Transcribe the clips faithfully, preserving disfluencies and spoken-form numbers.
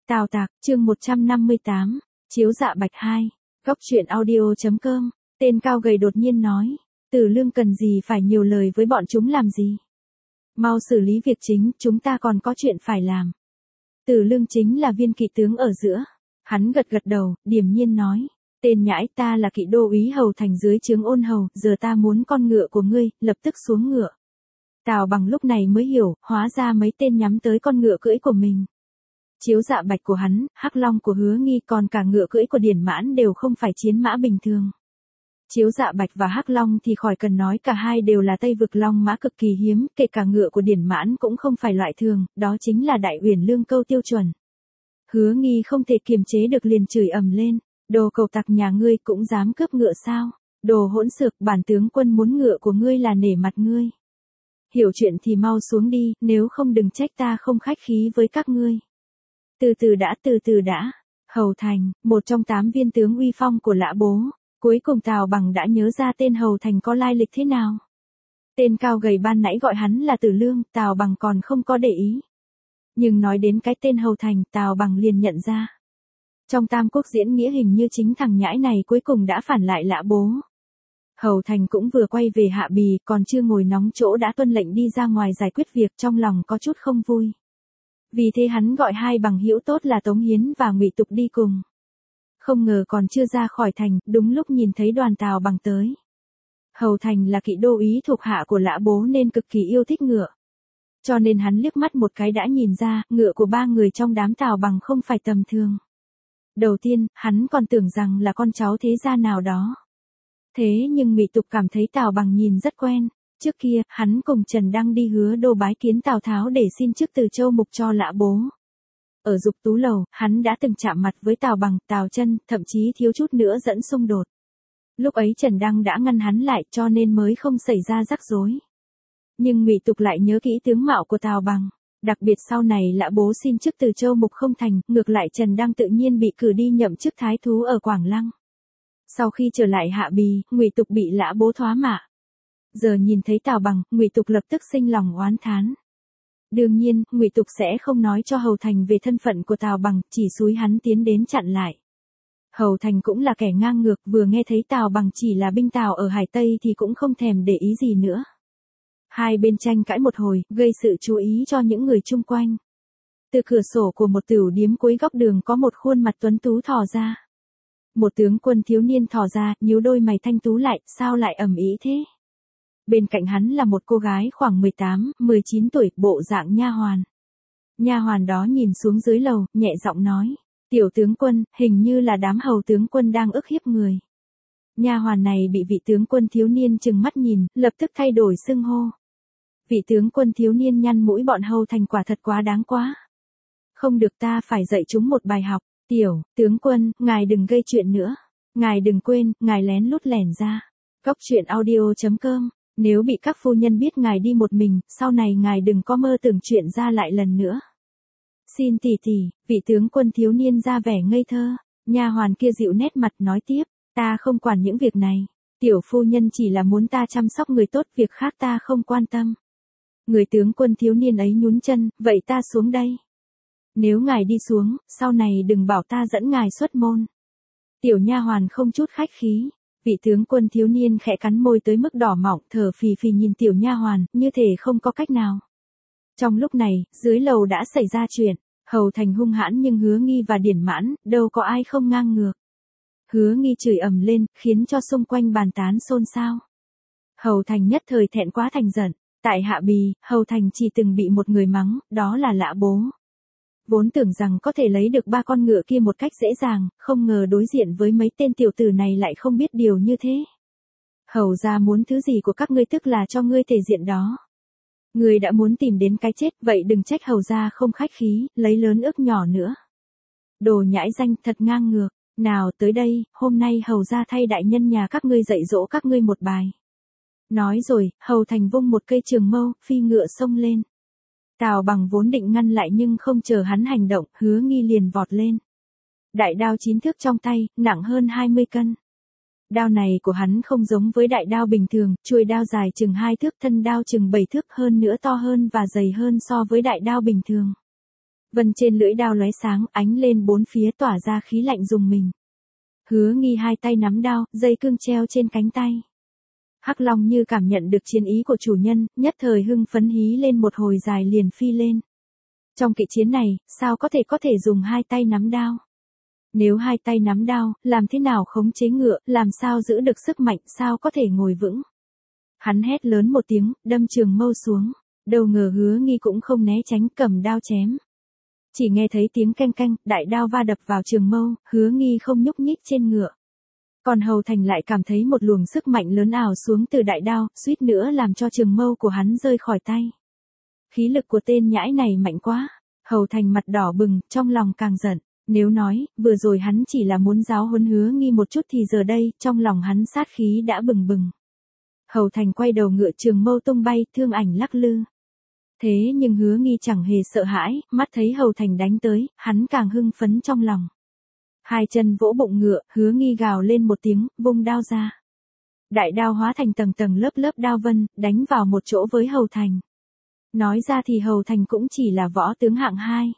Tào Tạc, chương một trăm năm mươi tám, Chiếu Dạ Bạch hai, Góc truyện audio.com, tên cao gầy đột nhiên nói, Tử Lương cần gì phải nhiều lời với bọn chúng làm gì. Mau xử lý việc chính, chúng ta còn có chuyện phải làm. Tử Lương chính là viên kỵ tướng ở giữa. Hắn gật gật đầu, điềm nhiên nói, tên nhãi ta là kỵ đô úy hầu thành dưới trướng Ôn Hầu, giờ ta muốn con ngựa của ngươi, lập tức xuống ngựa. Tào Bằng lúc này mới hiểu, hóa ra mấy tên nhắm tới con ngựa cưỡi của mình. Chiếu Dạ Bạch của hắn, Hắc Long của Hứa Nghi còn cả ngựa cưỡi của Điển Mãn đều không phải chiến mã bình thường. Chiếu Dạ Bạch và Hắc Long thì khỏi cần nói, cả hai đều là Tây vực long mã cực kỳ hiếm, kể cả ngựa của Điển Mãn cũng không phải loại thường, đó chính là Đại Uyển Lương Câu tiêu chuẩn. Hứa Nghi không thể kiềm chế được liền chửi ầm lên, đồ cầu tặc nhà ngươi cũng dám cướp ngựa sao? Đồ hỗn xược, bản tướng quân muốn ngựa của ngươi là nể mặt ngươi. Hiểu chuyện thì mau xuống đi, nếu không đừng trách ta không khách khí với các ngươi. Từ từ đã, từ từ đã. Hầu Thành, một trong tám viên tướng uy phong của Lã Bố. Cuối cùng Tào Bằng đã nhớ ra tên Hầu Thành có lai lịch thế nào. Tên cao gầy ban nãy gọi hắn là Tử Lương, Tào Bằng còn không có để ý. Nhưng nói đến cái tên Hầu Thành, Tào Bằng liền nhận ra. Trong Tam Quốc diễn nghĩa hình như chính thằng nhãi này cuối cùng đã phản lại Lã Bố. Hầu Thành cũng vừa quay về Hạ Bì, còn chưa ngồi nóng chỗ đã tuân lệnh đi ra ngoài giải quyết việc, trong lòng có chút không vui. Vì thế hắn gọi hai bằng hữu tốt là Tống Hiến và Ngụy Tục đi cùng. Không ngờ còn chưa ra khỏi thành, đúng lúc nhìn thấy đoàn Tào Bằng tới. Hầu Thành là kỵ đô úy thuộc hạ của Lã Bố nên cực kỳ yêu thích ngựa. Cho nên hắn liếc mắt một cái đã nhìn ra, ngựa của ba người trong đám Tào Bằng không phải tầm thường. Đầu tiên, hắn còn tưởng rằng là con cháu thế gia nào đó. Thế nhưng Ngụy Tục cảm thấy Tào Bằng nhìn rất quen. Trước kia, hắn cùng Trần Đăng đi Hứa Đô bái kiến Tào Tháo để xin chức từ Châu Mục cho Lã Bố. Ở Dục Tú Lầu, hắn đã từng chạm mặt với Tào Bằng, Tào Chân, thậm chí thiếu chút nữa dẫn xung đột. Lúc ấy Trần Đăng đã ngăn hắn lại cho nên mới không xảy ra rắc rối. Nhưng Ngụy Tục lại nhớ kỹ tướng mạo của Tào Bằng. Đặc biệt sau này Lã Bố xin chức từ Châu Mục không thành, ngược lại Trần Đăng tự nhiên bị cử đi nhậm chức thái thú ở Quảng Lăng. Sau khi trở lại Hạ Bì, Ngụy Tục bị Lã Bố thoá mạ. Giờ nhìn thấy Tào Bằng, Ngụy Tục lập tức sinh lòng oán thán. Đương nhiên, Ngụy Tục sẽ không nói cho Hầu Thành về thân phận của Tào Bằng, chỉ xúi hắn tiến đến chặn lại. Hầu Thành cũng là kẻ ngang ngược, vừa nghe thấy Tào Bằng chỉ là binh Tào ở Hải Tây thì cũng không thèm để ý gì nữa. Hai bên tranh cãi một hồi, gây sự chú ý cho những người chung quanh. Từ cửa sổ của một tửu điếm cuối góc đường có một khuôn mặt tuấn tú thò ra. Một tướng quân thiếu niên thò ra, nhíu đôi mày thanh tú lại, sao lại ầm ĩ thế? Bên cạnh hắn là một cô gái khoảng mười tám, mười chín tuổi, bộ dạng nha hoàn. Nha hoàn đó nhìn xuống dưới lầu, nhẹ giọng nói, tiểu tướng quân, hình như là đám hầu tướng quân đang ức hiếp người. Nha hoàn này bị vị tướng quân thiếu niên trừng mắt nhìn, lập tức thay đổi xưng hô. Vị tướng quân thiếu niên nhăn mũi, bọn Hầu Thành quả thật quá đáng quá. Không được, ta phải dạy chúng một bài học. Tiểu tướng quân, ngài đừng gây chuyện nữa. Ngài đừng quên, ngài lén lút lẻn ra. Góc truyện audio.com. Nếu bị các phu nhân biết ngài đi một mình, sau này ngài đừng có mơ tưởng chuyện ra lại lần nữa. Xin tỷ tỷ, vị tướng quân thiếu niên ra vẻ ngây thơ. Nha hoàn kia dịu nét mặt nói tiếp, ta không quản những việc này. Tiểu phu nhân chỉ là muốn ta chăm sóc người tốt, việc khác ta không quan tâm. Người tướng quân thiếu niên ấy nhún chân, vậy ta xuống đây. Nếu ngài đi xuống, sau này đừng bảo ta dẫn ngài xuất môn. Tiểu nha hoàn không chút khách khí. Vị tướng quân thiếu niên khẽ cắn môi tới mức đỏ mọng, thở phì phì nhìn tiểu nha hoàn, như thể không có cách nào. Trong lúc này, dưới lầu đã xảy ra chuyện. Hầu Thành hung hãn nhưng Hứa Nghi và Điển Mãn, đâu có ai không ngang ngược. Hứa Nghi chửi ầm lên, khiến cho xung quanh bàn tán xôn xao. Hầu Thành nhất thời thẹn quá thành giận. Tại Hạ Bì, Hầu Thành chỉ từng bị một người mắng, đó là Lã Bố. Vốn tưởng rằng có thể lấy được ba con ngựa kia một cách dễ dàng, không ngờ đối diện với mấy tên tiểu tử này lại không biết điều như thế. Hầu gia muốn thứ gì của các ngươi tức là cho ngươi thể diện đó. Ngươi đã muốn tìm đến cái chết, vậy đừng trách hầu gia không khách khí, lấy lớn ức nhỏ nữa. Đồ nhãi danh, thật ngang ngược. Nào tới đây, hôm nay hầu gia thay đại nhân nhà các ngươi dạy dỗ các ngươi một bài. Nói rồi, Hầu Thành vung một cây trường mâu, phi ngựa xông lên. Tào Bằng vốn định ngăn lại nhưng không chờ hắn hành động, Hứa Nghi liền vọt lên. Đại đao chín thước trong tay, nặng hơn hai mươi cân. Đao này của hắn không giống với đại đao bình thường, chuôi đao dài chừng hai thước, thân đao chừng bảy thước, hơn nữa to hơn và dày hơn so với đại đao bình thường. Vân trên lưỡi đao lóe sáng, ánh lên bốn phía tỏa ra khí lạnh rùng mình. Hứa Nghi hai tay nắm đao, dây cương treo trên cánh tay. Hắc Long như cảm nhận được chiến ý của chủ nhân, nhất thời hưng phấn hí lên một hồi dài liền phi lên. Trong kỵ chiến này, sao có thể có thể dùng hai tay nắm đao? Nếu hai tay nắm đao, làm thế nào khống chế ngựa, làm sao giữ được sức mạnh, sao có thể ngồi vững? Hắn hét lớn một tiếng, đâm trường mâu xuống. Đâu ngờ Hứa Nghi cũng không né tránh, cầm đao chém. Chỉ nghe thấy tiếng canh canh, đại đao va đập vào trường mâu, Hứa Nghi không nhúc nhích trên ngựa. Còn Hầu Thành lại cảm thấy một luồng sức mạnh lớn ảo xuống từ đại đao, suýt nữa làm cho trường mâu của hắn rơi khỏi tay. Khí lực của tên nhãi này mạnh quá. Hầu Thành mặt đỏ bừng, trong lòng càng giận. Nếu nói, vừa rồi hắn chỉ là muốn giáo huấn Hứa Nghi một chút thì giờ đây, trong lòng hắn sát khí đã bừng bừng. Hầu Thành quay đầu ngựa, trường mâu tung bay, thương ảnh lắc lư. Thế nhưng Hứa Nghi chẳng hề sợ hãi, mắt thấy Hầu Thành đánh tới, hắn càng hưng phấn trong lòng. Hai chân vỗ bụng ngựa, Hứa Nghi gào lên một tiếng, vung đao ra. Đại đao hóa thành tầng tầng lớp lớp đao vân, đánh vào một chỗ với Hầu Thành. Nói ra thì Hầu Thành cũng chỉ là võ tướng hạng hai.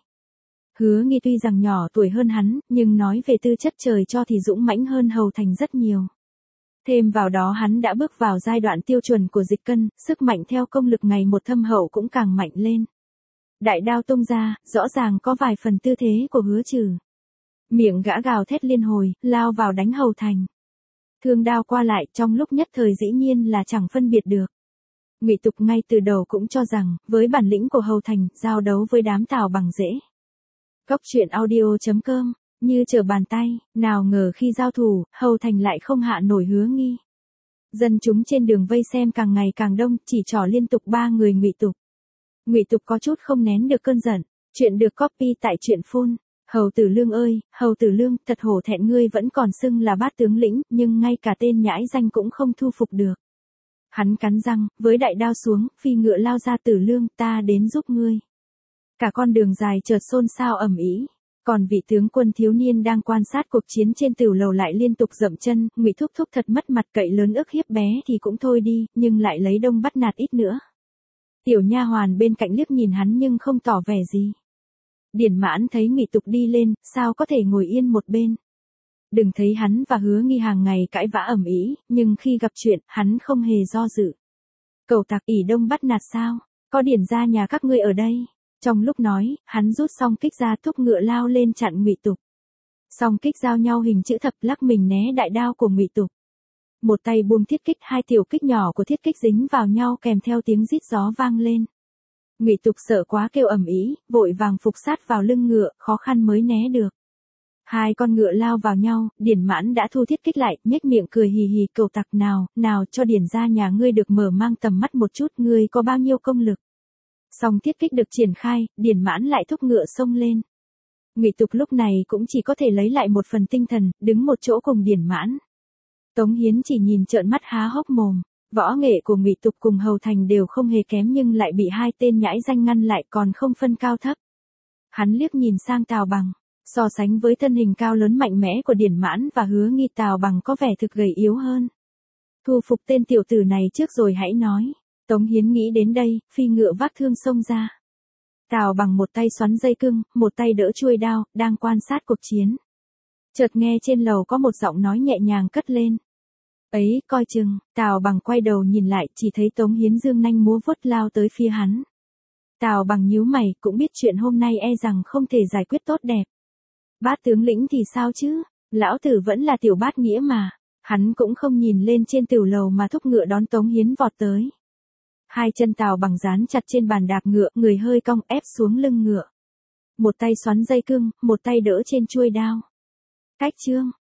Hứa Nghi tuy rằng nhỏ tuổi hơn hắn, nhưng nói về tư chất trời cho thì dũng mãnh hơn Hầu Thành rất nhiều. Thêm vào đó hắn đã bước vào giai đoạn tiêu chuẩn của dịch cân, sức mạnh theo công lực ngày một thâm hậu cũng càng mạnh lên. Đại đao tung ra, rõ ràng có vài phần tư thế của Hứa Trừ. Miệng gã gào thét liên hồi, lao vào đánh Hầu Thành. Thương đao qua lại, trong lúc nhất thời dĩ nhiên là chẳng phân biệt được. Ngụy Tục ngay từ đầu cũng cho rằng, với bản lĩnh của Hầu Thành, giao đấu với đám Tào Bằng dễ. Cốc truyện audio chấm com, như trở bàn tay, nào ngờ khi giao thủ, Hầu Thành lại không hạ nổi Hứa Nghi. Dân chúng trên đường vây xem càng ngày càng đông, chỉ trỏ liên tục ba người Ngụy Tục. Ngụy Tục có chút không nén được cơn giận. Chuyện được copy tại truyện phun. Hầu Tử Lương ơi, Hầu Tử Lương, thật hổ thẹn, ngươi vẫn còn xưng là bát tướng lĩnh, nhưng ngay cả tên nhãi danh cũng không thu phục được. Hắn cắn răng, với đại đao xuống, phi ngựa lao ra. Tử Lương, ta đến giúp ngươi. Cả con đường dài chợt xôn xao ầm ĩ. Còn vị tướng quân thiếu niên đang quan sát cuộc chiến trên tửu lầu lại liên tục dậm chân, Ngụy Thúc Thúc thật mất mặt, cậy lớn ức hiếp bé thì cũng thôi đi, nhưng lại lấy đông bắt nạt ít nữa. Tiểu nha hoàn bên cạnh liếc nhìn hắn nhưng không tỏ vẻ gì. Điển Mãn thấy Ngụy Tục đi lên, sao có thể ngồi yên một bên. Đừng thấy hắn và Hứa Nghi hàng ngày cãi vã ầm ĩ, nhưng khi gặp chuyện, hắn không hề do dự. Cẩu tặc, ỷ đông bắt nạt sao? Có điển gia nhà các ngươi ở đây. Trong lúc nói, hắn rút song kích ra, thúc ngựa lao lên chặn Ngụy Tục. Song kích giao nhau hình chữ thập, lắc mình né đại đao của Ngụy Tục. Một tay buông thiết kích, hai tiểu kích nhỏ của thiết kích dính vào nhau kèm theo tiếng rít gió vang lên. Ngụy Tục sợ quá kêu ầm ĩ, vội vàng phục sát vào lưng ngựa, khó khăn mới né được. Hai con ngựa lao vào nhau, Điển Mãn đã thu thiết kích lại, nhếch miệng cười hì hì, cẩu tặc, nào, nào cho Điển gia nhà ngươi được mở mang tầm mắt một chút, ngươi có bao nhiêu công lực. Song thiết kích được triển khai, Điển Mãn lại thúc ngựa xông lên. Ngụy Tục lúc này cũng chỉ có thể lấy lại một phần tinh thần, đứng một chỗ cùng Điển Mãn. Tống Hiến chỉ nhìn trợn mắt há hốc mồm. Võ nghệ của Ngụy Tục cùng Hầu Thành đều không hề kém nhưng lại bị hai tên nhãi danh ngăn lại, còn không phân cao thấp. Hắn liếc nhìn sang Tào Bằng, so sánh với thân hình cao lớn mạnh mẽ của Điển Mãn và Hứa Nghi, Tào Bằng có vẻ thực gầy yếu hơn. Thu phục tên tiểu tử này trước rồi hãy nói. Tống Hiến nghĩ đến đây, phi ngựa vác thương xông ra. Tào Bằng một tay xoắn dây cương, một tay đỡ chuôi đao, đang quan sát cuộc chiến. Chợt nghe trên lầu có một giọng nói nhẹ nhàng cất lên. Ấy, coi chừng. Tào Bằng quay đầu nhìn lại, chỉ thấy Tống Hiến dương nanh múa vuốt lao tới phía hắn. Tào Bằng nhíu mày, cũng biết chuyện hôm nay e rằng không thể giải quyết tốt đẹp. Bát tướng lĩnh thì sao chứ? Lão tử vẫn là tiểu bát nghĩa mà. Hắn cũng không nhìn lên trên tửu lầu mà thúc ngựa đón Tống Hiến vọt tới. Hai chân Tào Bằng dán chặt trên bàn đạp ngựa, người hơi cong ép xuống lưng ngựa. Một tay xoắn dây cương, một tay đỡ trên chuôi đao. Cách chương.